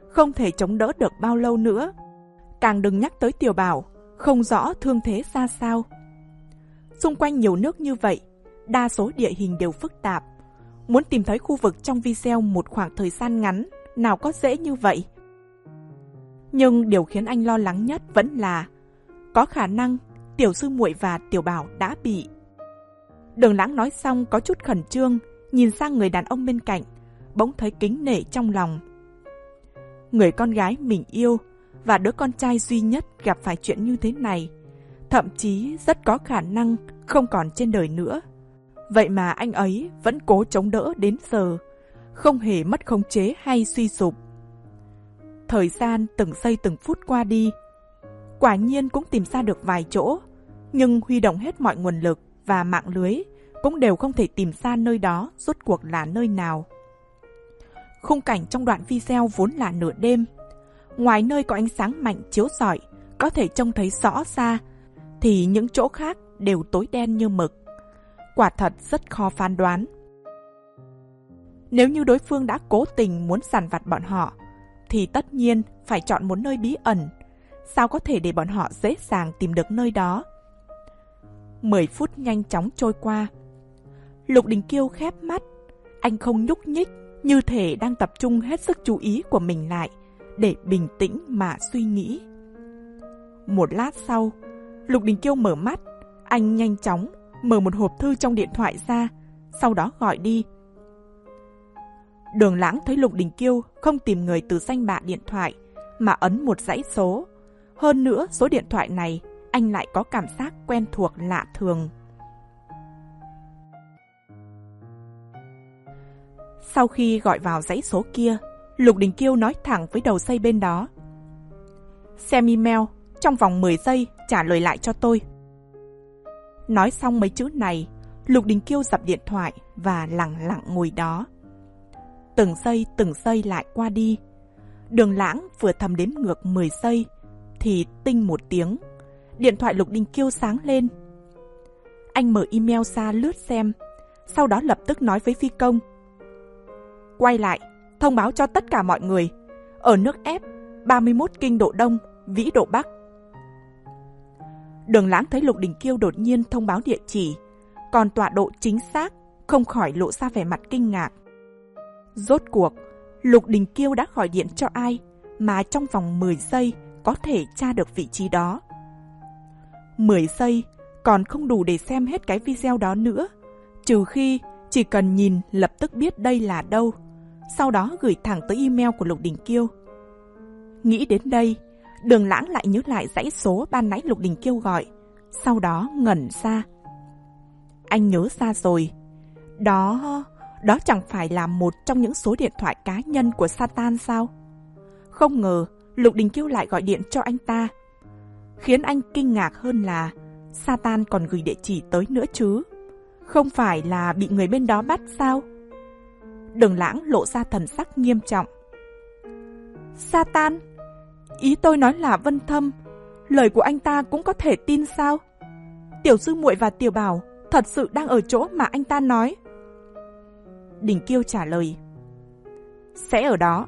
Speaker 1: không thể chống đỡ được bao lâu nữa. Càng đừng nhắc tới Tiểu Bảo, không rõ thương thế ra sao. Xung quanh nhiều nước như vậy, đa số địa hình đều phức tạp. Muốn tìm thấy khu vực trong video một khoảng thời gian ngắn, nào có dễ như vậy. Nhưng điều khiến anh lo lắng nhất vẫn là có khả năng Tiểu sư muội và Tiểu Bảo đã bị. Đường Lãng nói xong có chút khẩn trương, nhìn sang người đàn ông bên cạnh, bỗng thấy kính nể trong lòng. Người con gái mình yêu và đứa con trai duy nhất gặp phải chuyện như thế này, thậm chí rất có khả năng không còn trên đời nữa. Vậy mà anh ấy vẫn cố chống đỡ đến giờ, không hề mất khống chế hay suy sụp. Thời gian từng giây từng phút qua đi, quả nhiên cũng tìm ra được vài chỗ, nhưng huy động hết mọi nguồn lực và mạng lưới cũng đều không thể tìm ra nơi đó rốt cuộc là nơi nào. Khung cảnh trong đoạn video vốn là nửa đêm, ngoài nơi có ánh sáng mạnh chiếu rọi có thể trông thấy rõ ra, thì những chỗ khác đều tối đen như mực. Quả thật rất khó phán đoán. Nếu như đối phương đã cố tình muốn dằn vặt bọn họ, thì tất nhiên phải chọn một nơi bí ẩn. Sao có thể để bọn họ dễ dàng tìm được nơi đó? Mười phút nhanh chóng trôi qua. Lục Đình Kiêu khép mắt. Anh không nhúc nhích, như thể đang tập trung hết sức chú ý của mình lại, để bình tĩnh mà suy nghĩ. Một lát sau, Lục Đình Kiêu mở mắt. Anh nhanh chóng mở một hộp thư trong điện thoại ra, sau đó gọi đi. Đường Lãng thấy Lục Đình Kiêu không tìm người từ danh bạ điện thoại, mà ấn một dãy số. Hơn nữa, số điện thoại này anh lại có cảm giác quen thuộc lạ thường. Sau khi gọi vào dãy số kia, Lục Đình Kiêu nói thẳng với đầu dây bên đó. Xem email, trong vòng mười giây trả lời lại cho tôi. Nói xong mấy chữ này, Lục Đình Kiêu dập điện thoại và lặng lặng ngồi đó. Từng giây từng giây lại qua đi. Đường Lãng vừa thầm đếm ngược mười giây, thì tinh một tiếng, điện thoại Lục Đình Kiêu sáng lên. Anh mở email ra lướt xem, sau đó lập tức nói với phi công. Quay lại, thông báo cho tất cả mọi người, ở nước F, ba mươi mốt kinh độ Đông, vĩ độ Bắc. Đường Lãng thấy Lục Đình Kiêu đột nhiên thông báo địa chỉ, còn tọa độ chính xác, không khỏi lộ ra vẻ mặt kinh ngạc. Rốt cuộc, Lục Đình Kiêu đã gọi điện cho ai mà trong vòng mười giây có thể tra được vị trí đó. mười giây còn không đủ để xem hết cái video đó nữa, trừ khi chỉ cần nhìn lập tức biết đây là đâu, sau đó gửi thẳng tới email của Lục Đình Kiêu. Nghĩ đến đây, Đường Lãng lại nhớ lại dãy số ban nãy Lục Đình Kiêu gọi, sau đó ngẩn ra. Anh nhớ ra rồi, đó, đó chẳng phải là một trong những số điện thoại cá nhân của Satan sao? Không ngờ Lục Đình Kiêu lại gọi điện cho anh ta. Khiến anh kinh ngạc hơn là Satan còn gửi địa chỉ tới nữa chứ. Không phải là bị người bên đó bắt sao? Đường Lãng lộ ra thần sắc nghiêm trọng. Satan? Ý tôi nói là Vân Thâm. Lời của anh ta cũng có thể tin sao? Tiểu sư muội và Tiểu Bảo thật sự đang ở chỗ mà anh ta nói. Đình Kiêu trả lời. Sẽ ở đó.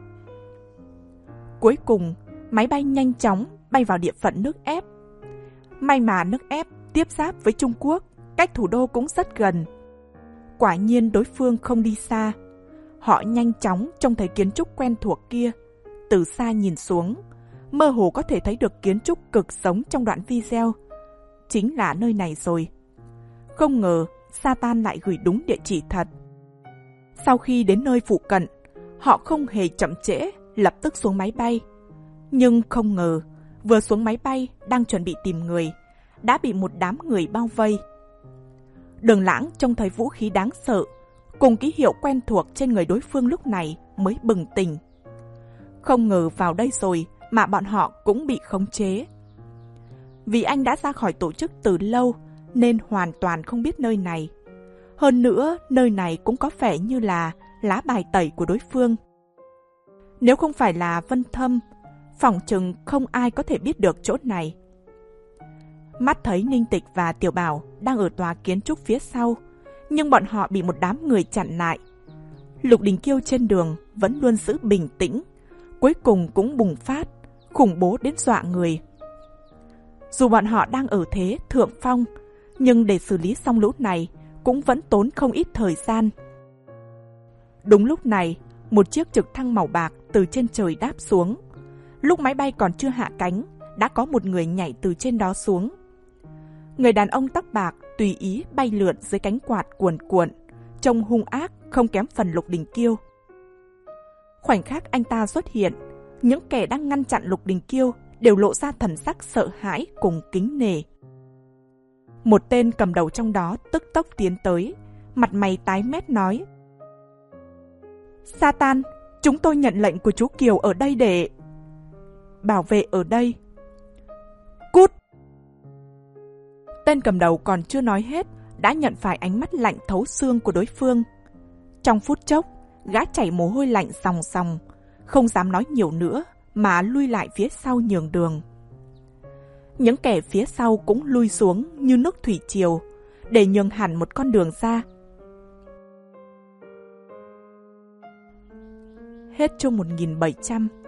Speaker 1: Cuối cùng, máy bay nhanh chóng bay vào địa phận nước F. May mà nước F tiếp giáp với Trung Quốc, cách thủ đô cũng rất gần. Quả nhiên đối phương không đi xa. Họ nhanh chóng trông thấy kiến trúc quen thuộc kia. Từ xa nhìn xuống, mơ hồ có thể thấy được kiến trúc cực giống trong đoạn video. Chính là nơi này rồi. Không ngờ Satan lại gửi đúng địa chỉ thật. Sau khi đến nơi phụ cận, họ không hề chậm trễ, lập tức xuống máy bay. Nhưng không ngờ, vừa xuống máy bay đang chuẩn bị tìm người, đã bị một đám người bao vây. Đường Lãng trông thấy vũ khí đáng sợ, cùng ký hiệu quen thuộc trên người đối phương lúc này mới bừng tỉnh. Không ngờ vào đây rồi mà bọn họ cũng bị khống chế. Vì anh đã ra khỏi tổ chức từ lâu nên hoàn toàn không biết nơi này. Hơn nữa, nơi này cũng có vẻ như là lá bài tẩy của đối phương. Nếu không phải là Vân Thâm, phỏng chừng không ai có thể biết được chỗ này. Mắt thấy Ninh Tịch và Tiểu Bảo đang ở tòa kiến trúc phía sau, nhưng bọn họ bị một đám người chặn lại. Lục Đình Kiêu trên đường vẫn luôn giữ bình tĩnh, cuối cùng cũng bùng phát, khủng bố đến dọa người. Dù bọn họ đang ở thế thượng phong, nhưng để xử lý xong lũ này cũng vẫn tốn không ít thời gian. Đúng lúc này, một chiếc trực thăng màu bạc từ trên trời đáp xuống. Lúc máy bay còn chưa hạ cánh, đã có một người nhảy từ trên đó xuống. Người đàn ông tóc bạc tùy ý bay lượn dưới cánh quạt cuồn cuộn, trông hung ác không kém phần Lục Đình Kiêu. Khoảnh khắc anh ta xuất hiện, những kẻ đang ngăn chặn Lục Đình Kiêu đều lộ ra thần sắc sợ hãi cùng kính nể. Một tên cầm đầu trong đó tức tốc tiến tới, mặt mày tái mét nói: Satan, chúng tôi nhận lệnh của chú Kiều ở đây để... Bảo vệ ở đây. Cút! Tên cầm đầu còn chưa nói hết, đã nhận phải ánh mắt lạnh thấu xương của đối phương. Trong phút chốc, gã chảy mồ hôi lạnh sòng sòng, không dám nói nhiều nữa mà lui lại phía sau nhường đường. Những kẻ phía sau cũng lui xuống như nước thủy triều, để nhường hẳn một con đường ra. Hết chương một nghìn bảy trăm.